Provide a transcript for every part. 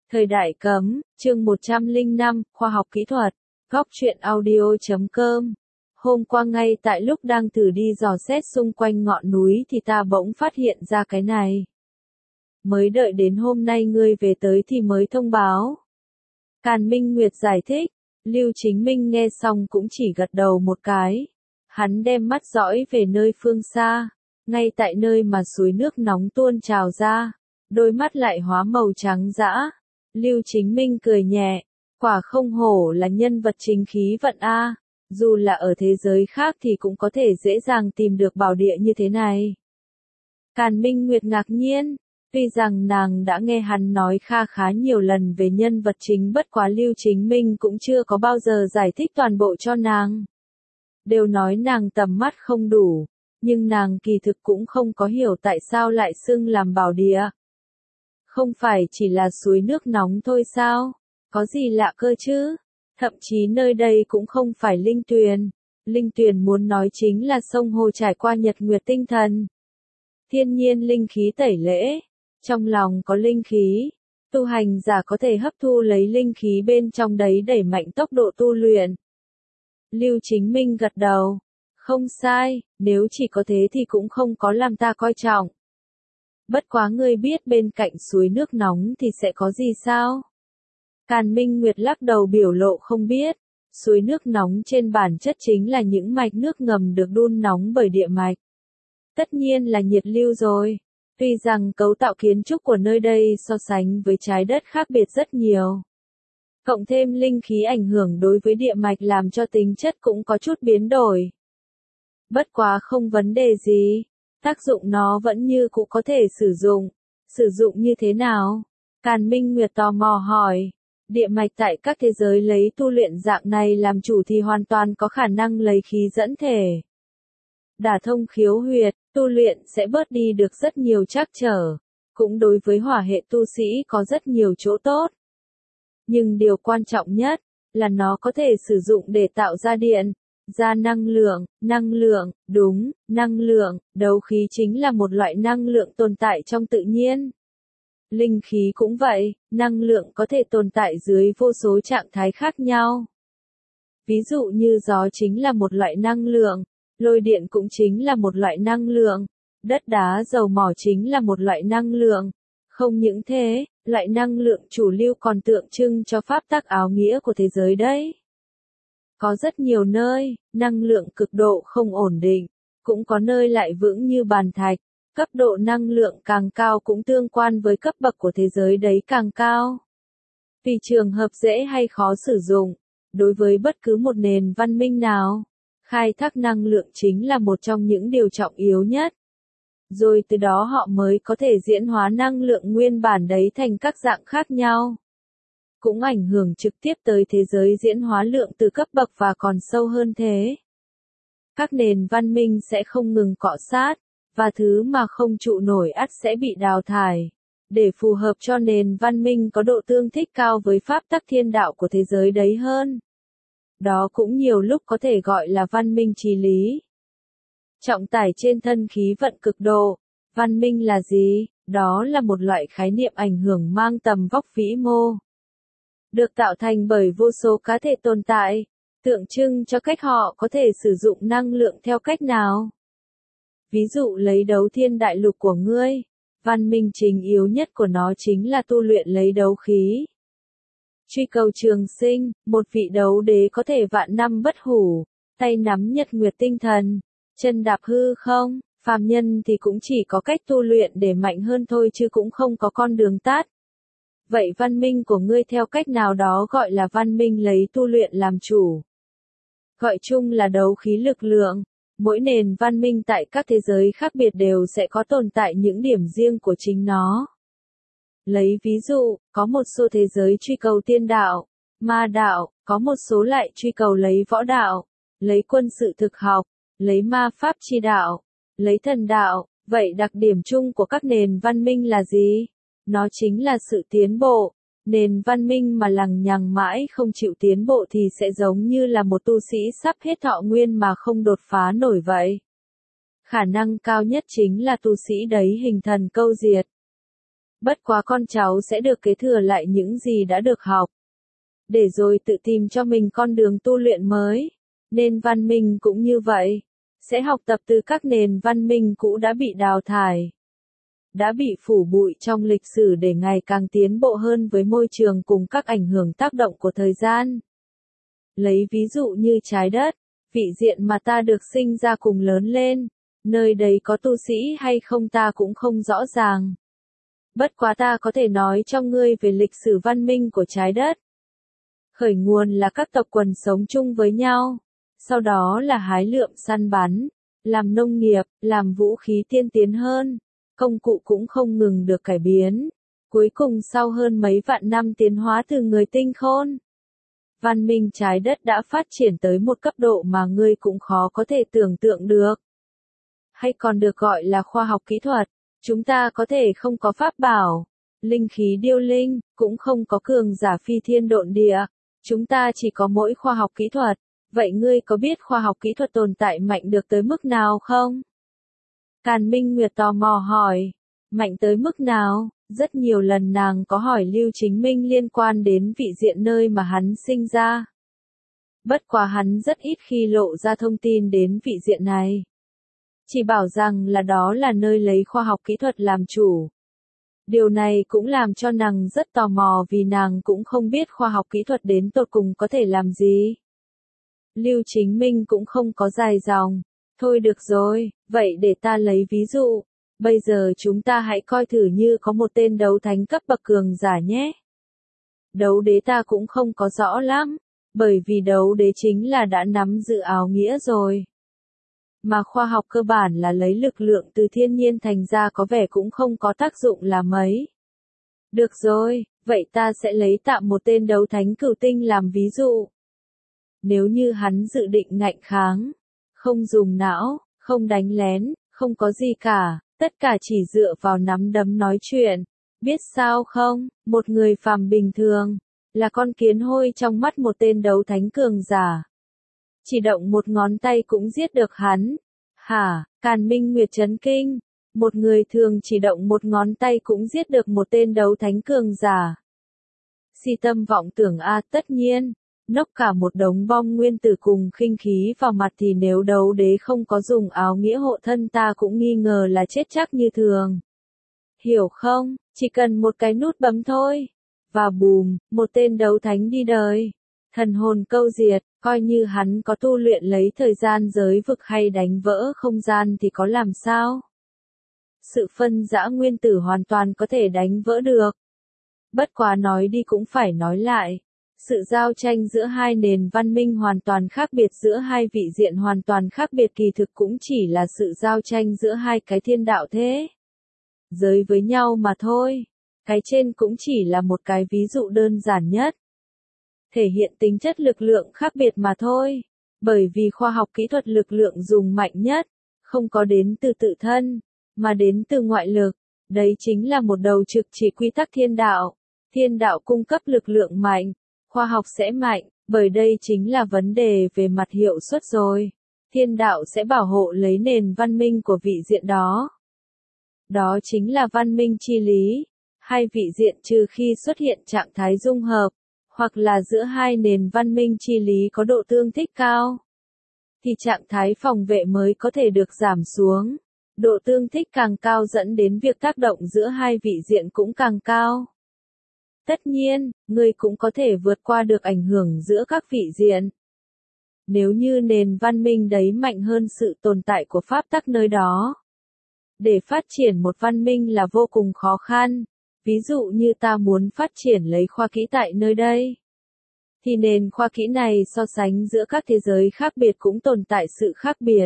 Thời đại cấm, chương 105, khoa học kỹ thuật, góc truyện audio.com. Hôm qua ngay tại lúc đang thử đi dò xét xung quanh ngọn núi thì ta bỗng phát hiện ra cái này. Mới đợi đến hôm nay ngươi về tới thì mới thông báo. Càn Minh Nguyệt giải thích, Lưu Chính Minh nghe xong cũng chỉ gật đầu một cái. Hắn đem mắt dõi về nơi phương xa, ngay tại nơi mà suối nước nóng tuôn trào ra, đôi mắt lại hóa màu trắng dã. Lưu Chính Minh cười nhẹ, quả không hổ là nhân vật chính khí vận a, dù là ở thế giới khác thì cũng có thể dễ dàng tìm được bảo địa như thế này. Càn Minh Nguyệt ngạc nhiên, tuy rằng nàng đã nghe hắn nói khá nhiều lần về nhân vật chính, bất quá Lưu Chính Minh cũng chưa có bao giờ giải thích toàn bộ cho nàng. Đều nói nàng tầm mắt không đủ, nhưng nàng kỳ thực cũng không có hiểu tại sao lại xưng làm bảo địa. Không phải chỉ là suối nước nóng thôi sao? Có gì lạ cơ chứ? Thậm chí nơi đây cũng không phải linh tuyền. Linh tuyền muốn nói chính là sông hồ trải qua nhật nguyệt tinh thần. Thiên nhiên linh khí tẩy lễ. Trong lòng có linh khí, tu hành giả có thể hấp thu lấy linh khí bên trong đấy đẩy mạnh tốc độ tu luyện. Lưu Chính Minh gật đầu. Không sai, nếu chỉ có thế thì cũng không có làm ta coi trọng. Bất quá ngươi biết bên cạnh suối nước nóng thì sẽ có gì sao? Càn Minh Nguyệt lắc đầu biểu lộ không biết. Suối nước nóng trên bản chất chính là những mạch nước ngầm được đun nóng bởi địa mạch. Tất nhiên là nhiệt lưu rồi. Tuy rằng cấu tạo kiến trúc của nơi đây so sánh với trái đất khác biệt rất nhiều. Cộng thêm linh khí ảnh hưởng đối với địa mạch làm cho tính chất cũng có chút biến đổi. Bất quá không vấn đề gì. Tác dụng nó vẫn như cũ có thể sử dụng. Sử dụng như thế nào? Càn Minh Nguyệt tò mò hỏi. Địa mạch tại các thế giới lấy tu luyện dạng này làm chủ thì hoàn toàn có khả năng lấy khí dẫn thể. Đả thông khiếu huyệt, tu luyện sẽ bớt đi được rất nhiều trắc trở. Cũng đối với hỏa hệ tu sĩ có rất nhiều chỗ tốt. Nhưng điều quan trọng nhất là nó có thể sử dụng để tạo ra điện. Ra năng lượng, đúng, năng lượng, đấu khí chính là một loại năng lượng tồn tại trong tự nhiên. Linh khí cũng vậy, năng lượng có thể tồn tại dưới vô số trạng thái khác nhau. Ví dụ như gió chính là một loại năng lượng, lôi điện cũng chính là một loại năng lượng, đất đá dầu mỏ chính là một loại năng lượng. Không những thế, loại năng lượng chủ lưu còn tượng trưng cho pháp tắc áo nghĩa của thế giới đấy. Có rất nhiều nơi, năng lượng cực độ không ổn định, cũng có nơi lại vững như bàn thạch, cấp độ năng lượng càng cao cũng tương quan với cấp bậc của thế giới đấy càng cao. Vì trường hợp dễ hay khó sử dụng, đối với bất cứ một nền văn minh nào, khai thác năng lượng chính là một trong những điều trọng yếu nhất. Rồi từ đó họ mới có thể diễn hóa năng lượng nguyên bản đấy thành các dạng khác nhau. Cũng ảnh hưởng trực tiếp tới thế giới diễn hóa lượng từ cấp bậc và còn sâu hơn thế. Các nền văn minh sẽ không ngừng cọ sát, và thứ mà không trụ nổi ắt sẽ bị đào thải, để phù hợp cho nền văn minh có độ tương thích cao với pháp tắc thiên đạo của thế giới đấy hơn. Đó cũng nhiều lúc có thể gọi là văn minh trí lý. Trọng tải trên thân khí vận cực độ. Văn minh là gì? Đó là một loại khái niệm ảnh hưởng mang tầm vóc vĩ mô. Được tạo thành bởi vô số cá thể tồn tại, tượng trưng cho cách họ có thể sử dụng năng lượng theo cách nào. Ví dụ lấy đấu thiên đại lục của ngươi, văn minh chính yếu nhất của nó chính là tu luyện lấy đấu khí. Truy cầu trường sinh, một vị đấu đế có thể vạn năm bất hủ, tay nắm nhật nguyệt tinh thần, chân đạp hư không, phàm nhân thì cũng chỉ có cách tu luyện để mạnh hơn thôi chứ cũng không có con đường tắt. Vậy văn minh của ngươi theo cách nào đó gọi là văn minh lấy tu luyện làm chủ. Gọi chung là đấu khí lực lượng. Mỗi nền văn minh tại các thế giới khác biệt đều sẽ có tồn tại những điểm riêng của chính nó. Lấy ví dụ, có một số thế giới truy cầu tiên đạo, ma đạo, có một số lại truy cầu lấy võ đạo, lấy quân sự thực học, lấy ma pháp chi đạo, lấy thần đạo. Vậy đặc điểm chung của các nền văn minh là gì? Nó chính là sự tiến bộ. Nền văn minh mà lằng nhằng mãi không chịu tiến bộ thì sẽ giống như là một tu sĩ sắp hết thọ nguyên mà không đột phá nổi vậy. Khả năng cao nhất chính là tu sĩ đấy hình thần câu diệt. Bất quá con cháu sẽ được kế thừa lại những gì đã được học, để rồi tự tìm cho mình con đường tu luyện mới. Nền văn minh cũng như vậy, sẽ học tập từ các nền văn minh cũ đã bị đào thải, đã bị phủ bụi trong lịch sử để ngày càng tiến bộ hơn với môi trường cùng các ảnh hưởng tác động của thời gian. Lấy ví dụ như trái đất, vị diện mà ta được sinh ra cùng lớn lên, nơi đấy có tu sĩ hay không ta cũng không rõ ràng. Bất quá ta có thể nói cho ngươi về lịch sử văn minh của trái đất. Khởi nguồn là các tộc quần sống chung với nhau, sau đó là hái lượm săn bắn, làm nông nghiệp, làm vũ khí tiên tiến hơn, công cụ cũng không ngừng được cải biến. Cuối cùng sau hơn mấy vạn năm tiến hóa từ người tinh khôn, văn minh trái đất đã phát triển tới một cấp độ mà ngươi cũng khó có thể tưởng tượng được. Hay còn được gọi là khoa học kỹ thuật, chúng ta có thể không có pháp bảo, linh khí điêu linh, cũng không có cường giả phi thiên độn địa. Chúng ta chỉ có mỗi khoa học kỹ thuật. Vậy ngươi có biết khoa học kỹ thuật tồn tại mạnh được tới mức nào không? Càn Minh Nguyệt tò mò hỏi. Mạnh tới mức nào? Rất nhiều lần nàng có hỏi Lưu Chính Minh liên quan đến vị diện nơi mà hắn sinh ra. Bất quá hắn rất ít khi lộ ra thông tin đến vị diện này. Chỉ bảo rằng là đó là nơi lấy khoa học kỹ thuật làm chủ. Điều này cũng làm cho nàng rất tò mò vì nàng cũng không biết khoa học kỹ thuật đến tột cùng có thể làm gì. Lưu Chính Minh cũng không có dài dòng. Thôi được rồi, vậy để ta lấy ví dụ. Bây giờ chúng ta hãy coi thử như có một tên đấu thánh cấp bậc cường giả nhé. Đấu đế ta cũng không có rõ lắm, bởi vì đấu đế chính là đã nắm giữ áo nghĩa rồi. Mà khoa học cơ bản là lấy lực lượng từ thiên nhiên thành ra có vẻ cũng không có tác dụng là mấy. Được rồi, vậy ta sẽ lấy tạm một tên đấu thánh cửu tinh làm ví dụ. Nếu như hắn dự định ngạnh kháng, không dùng não, không đánh lén, không có gì cả, tất cả chỉ dựa vào nắm đấm nói chuyện. Biết sao không, một người phàm bình thường, là con kiến hôi trong mắt một tên đấu thánh cường giả. Chỉ động một ngón tay cũng giết được hắn. Hả, Càn Minh Nguyệt chấn kinh. Một người thường chỉ động một ngón tay cũng giết được một tên đấu thánh cường giả. Si tâm vọng tưởng tất nhiên. Nốc cả một đống bom nguyên tử cùng khinh khí vào mặt thì nếu đấu đế không có dùng áo nghĩa hộ thân ta cũng nghi ngờ là chết chắc như thường. Hiểu không, chỉ cần một cái nút bấm thôi. Và bùm, một tên đấu thánh đi đời. Thần hồn câu diệt, coi như hắn có tu luyện lấy thời gian giới vực hay đánh vỡ không gian thì có làm sao? Sự phân rã nguyên tử hoàn toàn có thể đánh vỡ được. Bất quá nói đi cũng phải nói lại. Sự giao tranh giữa hai nền văn minh hoàn toàn khác biệt giữa hai vị diện hoàn toàn khác biệt kỳ thực cũng chỉ là sự giao tranh giữa hai cái thiên đạo thế giới với nhau mà thôi. Cái trên cũng chỉ là một cái ví dụ đơn giản nhất. Thể hiện tính chất lực lượng khác biệt mà thôi. Bởi vì khoa học kỹ thuật lực lượng dùng mạnh nhất, không có đến từ tự thân, mà đến từ ngoại lực. Đấy chính là một đầu trực chỉ quy tắc thiên đạo. Thiên đạo cung cấp lực lượng mạnh, khoa học sẽ mạnh, bởi đây chính là vấn đề về mặt hiệu suất rồi. Thiên đạo sẽ bảo hộ lấy nền văn minh của vị diện đó. Đó chính là văn minh chi lý. Hai vị diện trừ khi xuất hiện trạng thái dung hợp, hoặc là giữa hai nền văn minh chi lý có độ tương thích cao, thì trạng thái phòng vệ mới có thể được giảm xuống. Độ tương thích càng cao dẫn đến việc tác động giữa hai vị diện cũng càng cao. Tất nhiên, người cũng có thể vượt qua được ảnh hưởng giữa các vị diện. Nếu như nền văn minh đấy mạnh hơn sự tồn tại của pháp tắc nơi đó. Để phát triển một văn minh là vô cùng khó khăn. Ví dụ như ta muốn phát triển lấy khoa kỹ tại nơi đây. Thì nền khoa kỹ này so sánh giữa các thế giới khác biệt cũng tồn tại sự khác biệt.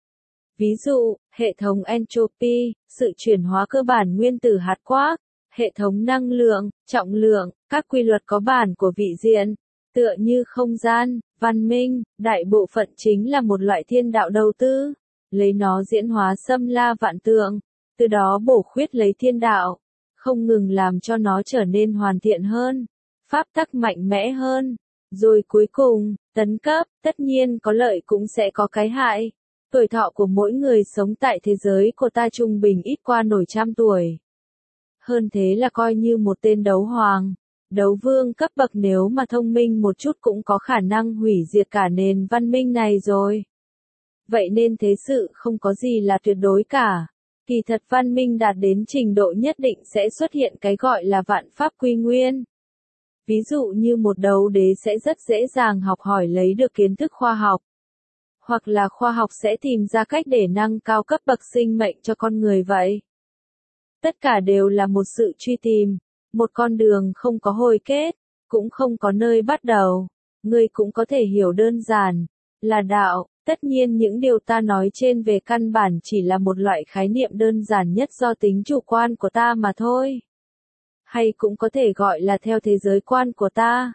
Ví dụ, hệ thống entropy, sự chuyển hóa cơ bản nguyên tử hạt quark, hệ thống năng lượng, trọng lượng, các quy luật có bản của vị diện, tựa như không gian, văn minh, đại bộ phận chính là một loại thiên đạo đầu tư, lấy nó diễn hóa xâm la vạn tượng, từ đó bổ khuyết lấy thiên đạo, không ngừng làm cho nó trở nên hoàn thiện hơn, pháp tắc mạnh mẽ hơn, rồi cuối cùng, tấn cấp, tất nhiên có lợi cũng sẽ có cái hại. Tuổi thọ của mỗi người sống tại thế giới của ta trung bình ít qua nổi 100 tuổi. Hơn thế là coi như một tên đấu hoàng, đấu vương cấp bậc nếu mà thông minh một chút cũng có khả năng hủy diệt cả nền văn minh này rồi. Vậy nên thế sự không có gì là tuyệt đối cả. Kỳ thật văn minh đạt đến trình độ nhất định sẽ xuất hiện cái gọi là vạn pháp quy nguyên. Ví dụ như một đấu đế sẽ rất dễ dàng học hỏi lấy được kiến thức khoa học. Hoặc là khoa học sẽ tìm ra cách để nâng cao cấp bậc sinh mệnh cho con người vậy. Tất cả đều là một sự truy tìm, một con đường không có hồi kết, cũng không có nơi bắt đầu. Ngươi cũng có thể hiểu đơn giản, là đạo. Tất nhiên những điều ta nói trên về căn bản chỉ là một loại khái niệm đơn giản nhất do tính chủ quan của ta mà thôi. Hay cũng có thể gọi là theo thế giới quan của ta.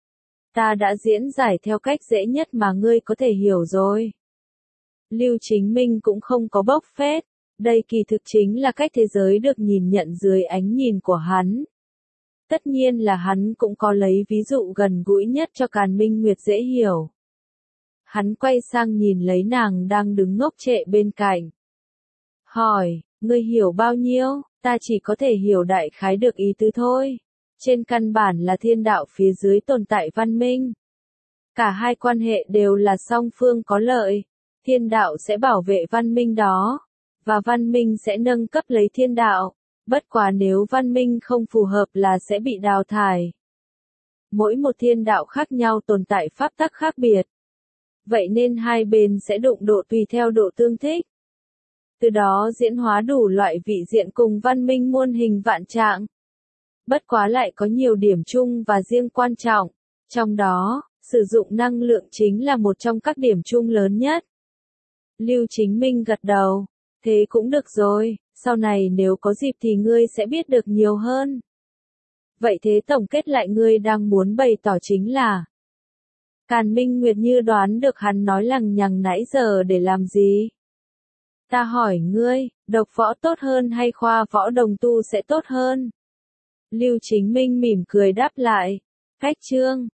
Ta đã diễn giải theo cách dễ nhất mà ngươi có thể hiểu rồi. Lưu Chính Minh cũng không có bốc phét. Đây kỳ thực chính là cách thế giới được nhìn nhận dưới ánh nhìn của hắn. Tất nhiên là hắn cũng có lấy ví dụ gần gũi nhất cho Càn Minh Nguyệt dễ hiểu. Hắn quay sang nhìn lấy nàng đang đứng ngốc trệ bên cạnh. Hỏi, ngươi hiểu bao nhiêu? Ta chỉ có thể hiểu đại khái được ý tứ thôi. Trên căn bản là thiên đạo phía dưới tồn tại văn minh. Cả hai quan hệ đều là song phương có lợi. Thiên đạo sẽ bảo vệ văn minh đó. Và văn minh sẽ nâng cấp lấy thiên đạo. Bất quá nếu văn minh không phù hợp là sẽ bị đào thải. Mỗi một thiên đạo khác nhau tồn tại pháp tắc khác biệt. Vậy nên hai bên sẽ đụng độ tùy theo độ tương thích. Từ đó diễn hóa đủ loại vị diện cùng văn minh muôn hình vạn trạng. Bất quá lại có nhiều điểm chung và riêng quan trọng. Trong đó, sử dụng năng lượng chính là một trong các điểm chung lớn nhất. Lưu Chính Minh gật đầu. Thế cũng được rồi, sau này nếu có dịp thì ngươi sẽ biết được nhiều hơn. Vậy thế tổng kết lại ngươi đang muốn bày tỏ chính là Càn Minh Nguyệt như đoán được hắn nói lằng nhằng nãy giờ để làm gì? Ta hỏi ngươi, độc võ tốt hơn hay khoa võ đồng tu sẽ tốt hơn? Lưu Chính Minh mỉm cười đáp lại. Cách chương